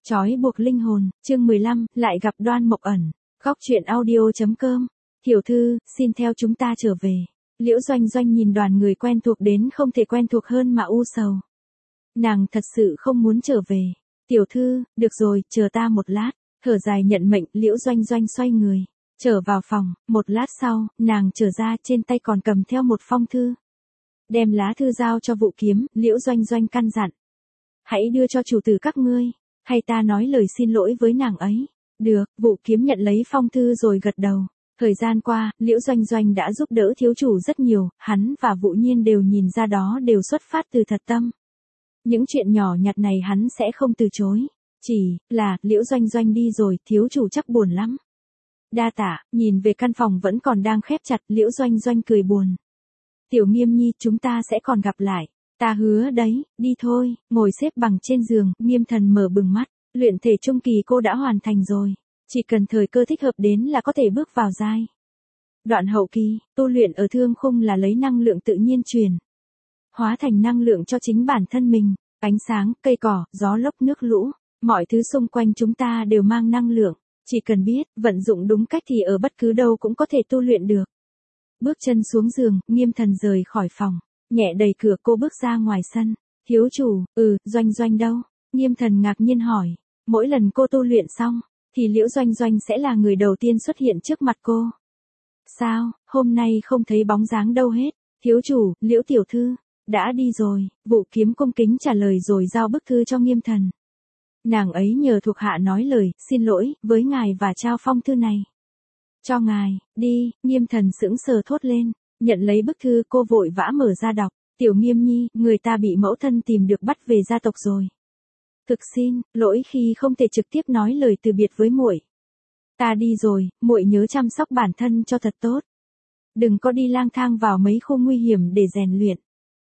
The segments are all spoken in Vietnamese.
Trói buộc linh hồn, chương 15, lại gặp Đoan Mộc Ẩn. Góc truyện audio.com. Tiểu thư, xin theo chúng ta trở về. Liễu Doanh Doanh nhìn đoàn người quen thuộc đến không thể quen thuộc hơn mà u sầu. Nàng thật sự không muốn trở về. Tiểu thư, được rồi, chờ ta một lát. Thở dài nhận mệnh, Liễu Doanh Doanh xoay người. Trở vào phòng, một lát sau, nàng trở ra trên tay còn cầm theo một phong thư. Đem lá thư giao cho Vũ Kiếm, Liễu Doanh Doanh căn dặn. Hãy đưa cho chủ tử các ngươi. Hay ta nói lời xin lỗi với nàng ấy. Được, Vũ Kiếm nhận lấy phong thư rồi gật đầu. Thời gian qua, Liễu Doanh Doanh đã giúp đỡ thiếu chủ rất nhiều, hắn và Vũ Nhiên đều nhìn ra đó đều xuất phát từ thật tâm. Những chuyện nhỏ nhặt này hắn sẽ không từ chối. Chỉ là, Liễu Doanh Doanh đi rồi, thiếu chủ chắc buồn lắm. Đa tạ, nhìn về căn phòng vẫn còn đang khép chặt, Liễu Doanh Doanh cười buồn. Tiểu Nghiêm Nhi, chúng ta sẽ còn gặp lại. Ta hứa đấy, đi thôi, ngồi xếp bằng trên giường, Nghiêm Thần mở bừng mắt, luyện thể trung kỳ cô đã hoàn thành rồi. Chỉ cần thời cơ thích hợp đến là có thể bước vào giai đoạn hậu kỳ, tu luyện ở thương khung là lấy năng lượng tự nhiên truyền hóa thành năng lượng cho chính bản thân mình, ánh sáng, cây cỏ, gió lốc, nước lũ, mọi thứ xung quanh chúng ta đều mang năng lượng, chỉ cần biết, vận dụng đúng cách thì ở bất cứ đâu cũng có thể tu luyện được. Bước chân xuống giường, Nghiêm Thần rời khỏi phòng, nhẹ đẩy cửa cô bước ra ngoài sân. Thiếu chủ, Doanh Doanh đâu? Nghiêm Thần ngạc nhiên hỏi. Mỗi lần cô tu luyện xong, thì Liễu Doanh Doanh sẽ là người đầu tiên xuất hiện trước mặt cô. Sao, hôm nay không thấy bóng dáng đâu hết? Thiếu chủ, Liễu tiểu thư, đã đi rồi. Vũ Kiếm cung kính trả lời rồi giao bức thư cho Nghiêm Thần. Nàng ấy nhờ thuộc hạ nói lời, xin lỗi, với ngài và trao phong thư này. Cho ngài, đi, Nghiêm Thần sững sờ thốt lên, nhận lấy bức thư cô vội vã mở ra đọc. Tiểu Nghiêm Nhi, người ta bị mẫu thân tìm được bắt về gia tộc rồi. Thực xin, lỗi khi không thể trực tiếp nói lời từ biệt với muội. Ta đi rồi, muội nhớ chăm sóc bản thân cho thật tốt. Đừng có đi lang thang vào mấy khu nguy hiểm để rèn luyện.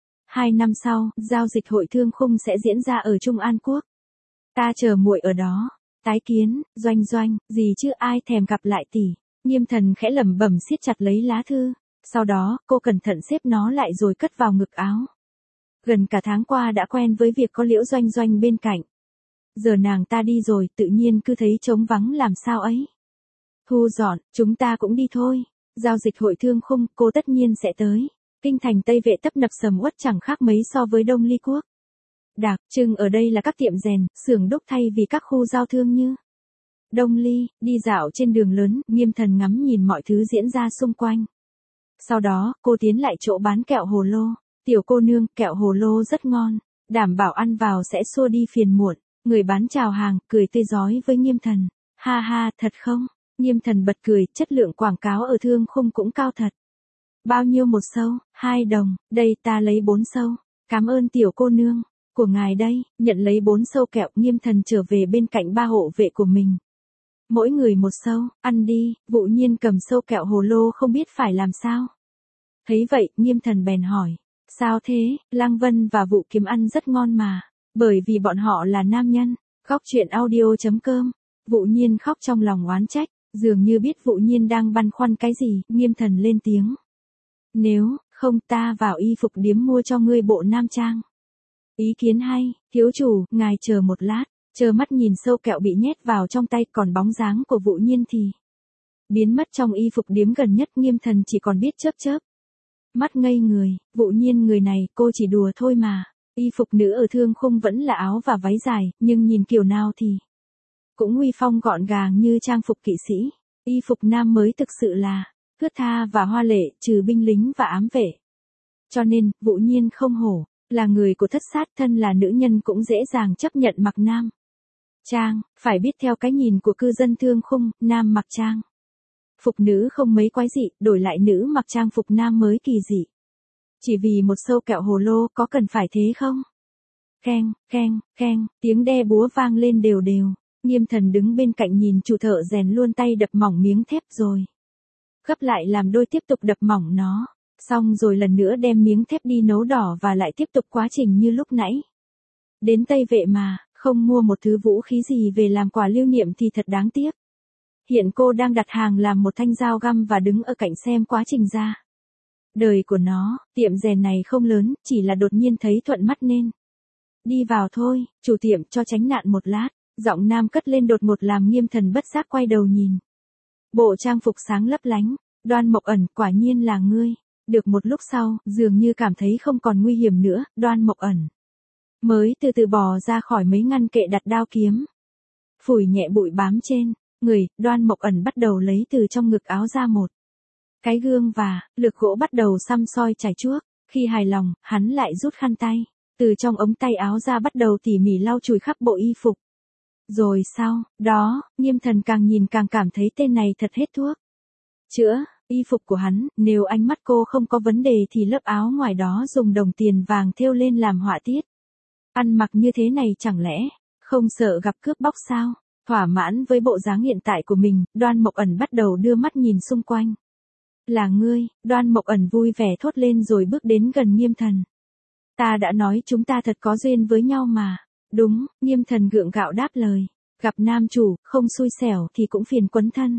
2 năm sau, giao dịch hội thương khung sẽ diễn ra ở Trung An Quốc. Ta chờ muội ở đó. Tái kiến, Doanh Doanh, gì chứ ai thèm gặp lại tỷ. Nghiêm Thần khẽ lẩm bẩm siết chặt lấy lá thư. Sau đó, cô cẩn thận xếp nó lại rồi cất vào ngực áo. Gần cả tháng qua đã quen với việc có Liễu Doanh Doanh bên cạnh. Giờ nàng ta đi rồi, tự nhiên cứ thấy trống vắng làm sao ấy. Thu dọn, chúng ta cũng đi thôi. Giao dịch hội thương khung, cô tất nhiên sẽ tới. Kinh thành Tây Vệ tấp nập sầm uất chẳng khác mấy so với Đông Ly Quốc. Đặc trưng ở đây là các tiệm rèn, xưởng đúc thay vì các khu giao thương như Đông Ly. Đi dạo trên đường lớn, Nghiêm Thần ngắm nhìn mọi thứ diễn ra xung quanh. Sau đó, cô tiến lại chỗ bán kẹo hồ lô. Tiểu cô nương, kẹo hồ lô rất ngon, đảm bảo ăn vào sẽ xua đi phiền muộn. Người bán chào hàng, cười tươi rói với Nghiêm Thần. Ha ha, thật không? Nghiêm Thần bật cười, chất lượng quảng cáo ở thương khung cũng cao thật. Bao nhiêu một sâu? 2 đồng, đây ta lấy 4 sâu. Cảm ơn tiểu cô nương, của ngài đây, nhận lấy 4 sâu kẹo, Nghiêm Thần trở về bên cạnh 3 hộ vệ của mình. Mỗi người 1 sâu, ăn đi, Vũ Nhiên cầm sâu kẹo hồ lô không biết phải làm sao. Thấy vậy, Nghiêm Thần bèn hỏi, sao thế, Lăng Vân và Vũ Kiếm ăn rất ngon mà, bởi vì bọn họ là nam nhân. Góc truyện audio.com. Vũ Nhiên khóc trong lòng oán trách, dường như biết Vũ Nhiên đang băn khoăn cái gì, Nghiêm Thần lên tiếng. Nếu không ta vào y phục điếm mua cho ngươi bộ nam trang. Ý kiến hay, thiếu chủ, ngài chờ một lát, chờ mắt nhìn sâu kẹo bị nhét vào trong tay, còn bóng dáng của Vũ Nhiên thì biến mất trong y phục điếm gần nhất. Nghiêm Thần chỉ còn biết chớp chớp mắt ngây người. Vũ Nhiên người này, cô chỉ đùa thôi mà. Y phục nữ ở thương khung vẫn là áo và váy dài, nhưng nhìn kiểu nào thì cũng uy phong gọn gàng như trang phục kỵ sĩ. Y phục nam mới thực sự là thướt tha và hoa lệ, trừ binh lính và ám vệ. Cho nên, Vũ Nhiên không hổ là người của thất sát, thân là nữ nhân cũng dễ dàng chấp nhận mặc nam trang. Phải biết theo cái nhìn của cư dân thương khung, nam mặc trang phục nữ không mấy quái dị, đổi lại nữ mặc trang phục nam mới kỳ dị. Chỉ vì một sâu kẹo hồ lô, có cần phải thế không? Keng, keng, keng, tiếng đe búa vang lên đều đều. Nghiêm Thần đứng bên cạnh nhìn chủ thợ rèn luôn tay đập mỏng miếng thép rồi gấp lại làm đôi, tiếp tục đập mỏng nó. Xong rồi lần nữa đem miếng thép đi nấu đỏ và lại tiếp tục quá trình như lúc nãy. Đến Tây Vệ mà, không mua một thứ vũ khí gì về làm quà lưu niệm thì thật đáng tiếc. Hiện cô đang đặt hàng làm một thanh dao găm và đứng ở cạnh xem quá trình ra đời của nó. Tiệm rèn này không lớn, chỉ là đột nhiên thấy thuận mắt nên đi vào thôi. Chủ tiệm cho tránh nạn một lát. Giọng nam cất lên đột ngột làm Nghiêm Thần bất giác quay đầu nhìn. Bộ trang phục sáng lấp lánh, Đoan Mộc Ẩn, quả nhiên là ngươi. Được một lúc sau, dường như cảm thấy không còn nguy hiểm nữa, Đoan Mộc Ẩn mới từ từ bò ra khỏi mấy ngăn kệ đặt đao kiếm. Phủi nhẹ bụi bám trên người, Đoan Mộc Ẩn bắt đầu lấy từ trong ngực áo ra một cái gương và lược gỗ, bắt đầu xăm soi chải chuốt. Khi hài lòng, hắn lại rút khăn tay từ trong ống tay áo ra, bắt đầu tỉ mỉ lau chùi khắp bộ y phục. Rồi sau đó, Nghiêm Thần càng nhìn càng cảm thấy tên này thật hết thuốc chữa. Y phục của hắn, nếu ánh mắt cô không có vấn đề thì lớp áo ngoài đó dùng đồng tiền vàng thêu lên làm họa tiết. Ăn mặc như thế này chẳng lẽ không sợ gặp cướp bóc sao? Thỏa mãn với bộ dáng hiện tại của mình, Đoan Mộc Ẩn bắt đầu đưa mắt nhìn xung quanh. Là ngươi, Đoan Mộc Ẩn vui vẻ thốt lên rồi bước đến gần Nghiêm Thần. Ta đã nói chúng ta thật có duyên với nhau mà. Đúng, Nghiêm Thần gượng gạo đáp lời. Gặp nam chủ, không xui xẻo thì cũng phiền quấn thân.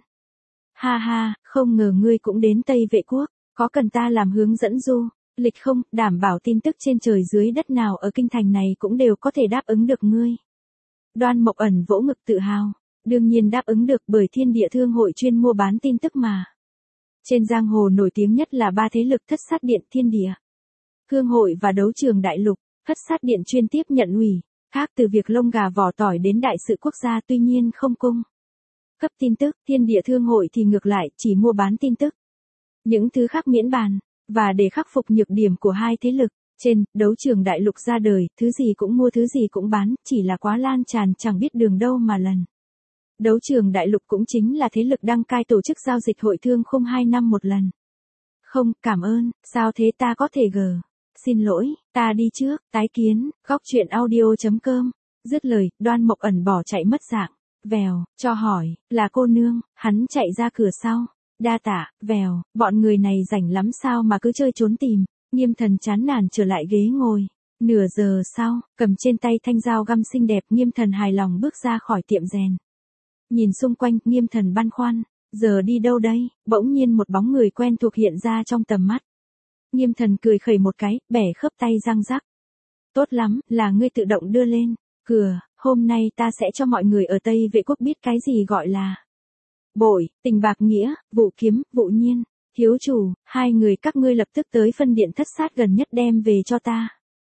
Ha ha, không ngờ ngươi cũng đến Tây Vệ Quốc, có cần ta làm hướng dẫn du lịch không? Đảm bảo tin tức trên trời dưới đất nào ở kinh thành này cũng đều có thể đáp ứng được ngươi. Đoan Mộc Ẩn vỗ ngực tự hào. Đương nhiên đáp ứng được, bởi Thiên Địa Thương hội chuyên mua bán tin tức mà. Trên giang hồ nổi tiếng nhất là ba thế lực Thất Sát Điện, Thiên Địa Thương hội và Đấu Trường Đại Lục. Thất Sát Điện chuyên tiếp nhận ủy khác từ việc lông gà vỏ tỏi đến đại sự quốc gia, tuy nhiên không cung cấp tin tức. Thiên Địa Thương hội thì ngược lại, chỉ mua bán tin tức. Những thứ khác miễn bàn. Và để khắc phục nhược điểm của hai thế lực trên, Đấu Trường Đại Lục ra đời, thứ gì cũng mua thứ gì cũng bán, chỉ là quá lan tràn chẳng biết đường đâu mà lần. Đấu Trường Đại Lục cũng chính là thế lực đăng cai tổ chức giao dịch hội thương khung 2 năm một lần. Không, cảm ơn, sao thế, ta có thể xin lỗi, ta đi trước, tái kiến, góc truyện audio.com. Dứt lời, Đoan Mộc Ẩn bỏ chạy mất dạng. Vèo, cho hỏi, là cô nương, hắn chạy ra cửa sau. Đa tạ, vèo, bọn người này rảnh lắm sao mà cứ chơi trốn tìm. Nghiêm Thần chán nản trở lại ghế ngồi. Nửa giờ sau, cầm trên tay thanh dao găm xinh đẹp, Nghiêm Thần hài lòng bước ra khỏi tiệm rèn. Nhìn xung quanh, Nghiêm Thần băn khoăn, giờ đi đâu đây? Bỗng nhiên một bóng người quen thuộc hiện ra trong tầm mắt. Nghiêm Thần cười khẩy một cái, bẻ khớp tay răng rắc. Tốt lắm, là ngươi tự động đưa lên cửa, hôm nay ta sẽ cho mọi người ở Tây Vệ Quốc biết cái gì gọi là bội, tình bạc nghĩa, Vũ Kiếm, Vũ Nhiên. Thiếu chủ, hai người các ngươi lập tức tới phân điện Thất Sát gần nhất đem về cho ta.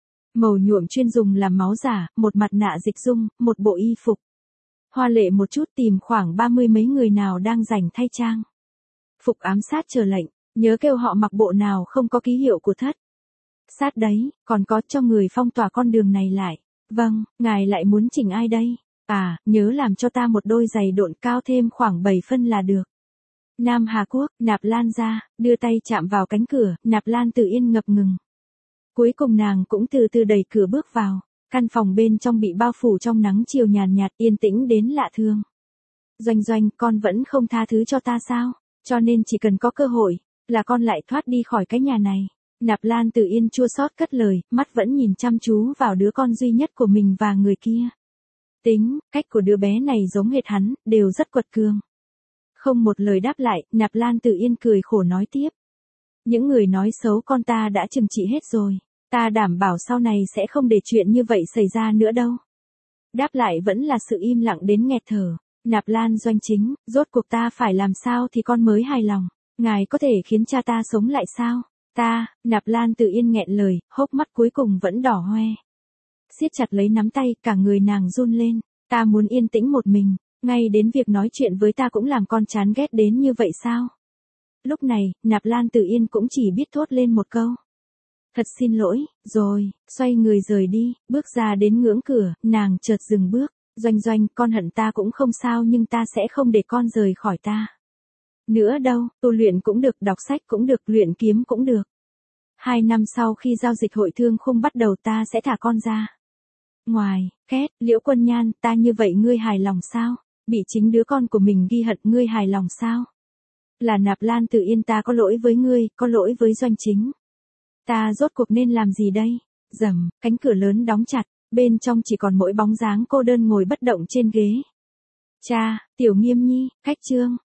Màu nhuộm chuyên dùng làm máu giả, một mặt nạ dịch dung, một bộ y phục hoa lệ một chút, tìm khoảng 30 mấy người nào đang rảnh thay trang phục ám sát chờ lệnh, nhớ kêu họ mặc bộ nào không có ký hiệu của Thất Sát đấy, còn có cho người phong tỏa con đường này lại. Vâng, ngài lại muốn chỉnh ai đây? À, nhớ làm cho ta một đôi giày độn cao thêm khoảng 7 phân là được. Nam Hà Quốc, Nạp Lan ra, đưa tay chạm vào cánh cửa, Nạp Lan Tử Yên ngập ngừng. Cuối cùng nàng cũng từ từ đẩy cửa bước vào. Căn phòng bên trong bị bao phủ trong nắng chiều nhàn nhạt, yên tĩnh đến lạ thường. Doanh Doanh, con vẫn không tha thứ cho ta sao? Cho nên chỉ cần có cơ hội, là con lại thoát đi khỏi cái nhà này. Nạp Lan Tử Yên chua xót cất lời, mắt vẫn nhìn chăm chú vào đứa con duy nhất của mình và người kia. Tính, cách của đứa bé này giống hệt hắn, đều rất quật cường. Không một lời đáp lại, Nạp Lan Tử Yên cười khổ nói tiếp. Những người nói xấu con ta đã trừng trị hết rồi. Ta đảm bảo sau này sẽ không để chuyện như vậy xảy ra nữa đâu. Đáp lại vẫn là sự im lặng đến nghẹt thở. Nạp Lan Doanh chính, rốt cuộc ta phải làm sao thì con mới hài lòng. Ngài có thể khiến cha ta sống lại sao? Ta, Nạp Lan Tử Yên nghẹn lời, hốc mắt cuối cùng vẫn đỏ hoe. Siết chặt lấy nắm tay, cả người nàng run lên. Ta muốn yên tĩnh một mình, ngay đến việc nói chuyện với ta cũng làm con chán ghét đến như vậy sao? Lúc này, Nạp Lan Tử Yên cũng chỉ biết thốt lên một câu. Thật xin lỗi, rồi, xoay người rời đi, bước ra đến ngưỡng cửa, nàng chợt dừng bước. Doanh Doanh, con hận ta cũng không sao nhưng ta sẽ không để con rời khỏi ta. Nữa đâu, tu luyện cũng được, đọc sách cũng được, luyện kiếm cũng được. 2 năm sau khi giao dịch hội thương khung bắt đầu ta sẽ thả con ra. Ngoài, Két, Liễu Quân Nhan, ta như vậy ngươi hài lòng sao? Bị chính đứa con của mình ghi hận ngươi hài lòng sao? Là Nạp Lan Tử Yên, ta có lỗi với ngươi, có lỗi với Doanh chính. Ta rốt cuộc nên làm gì đây? Rầm, cánh cửa lớn đóng chặt, bên trong chỉ còn mỗi bóng dáng cô đơn ngồi bất động trên ghế. Cha, Tiểu Nghiêm Nhi, Khách Trương.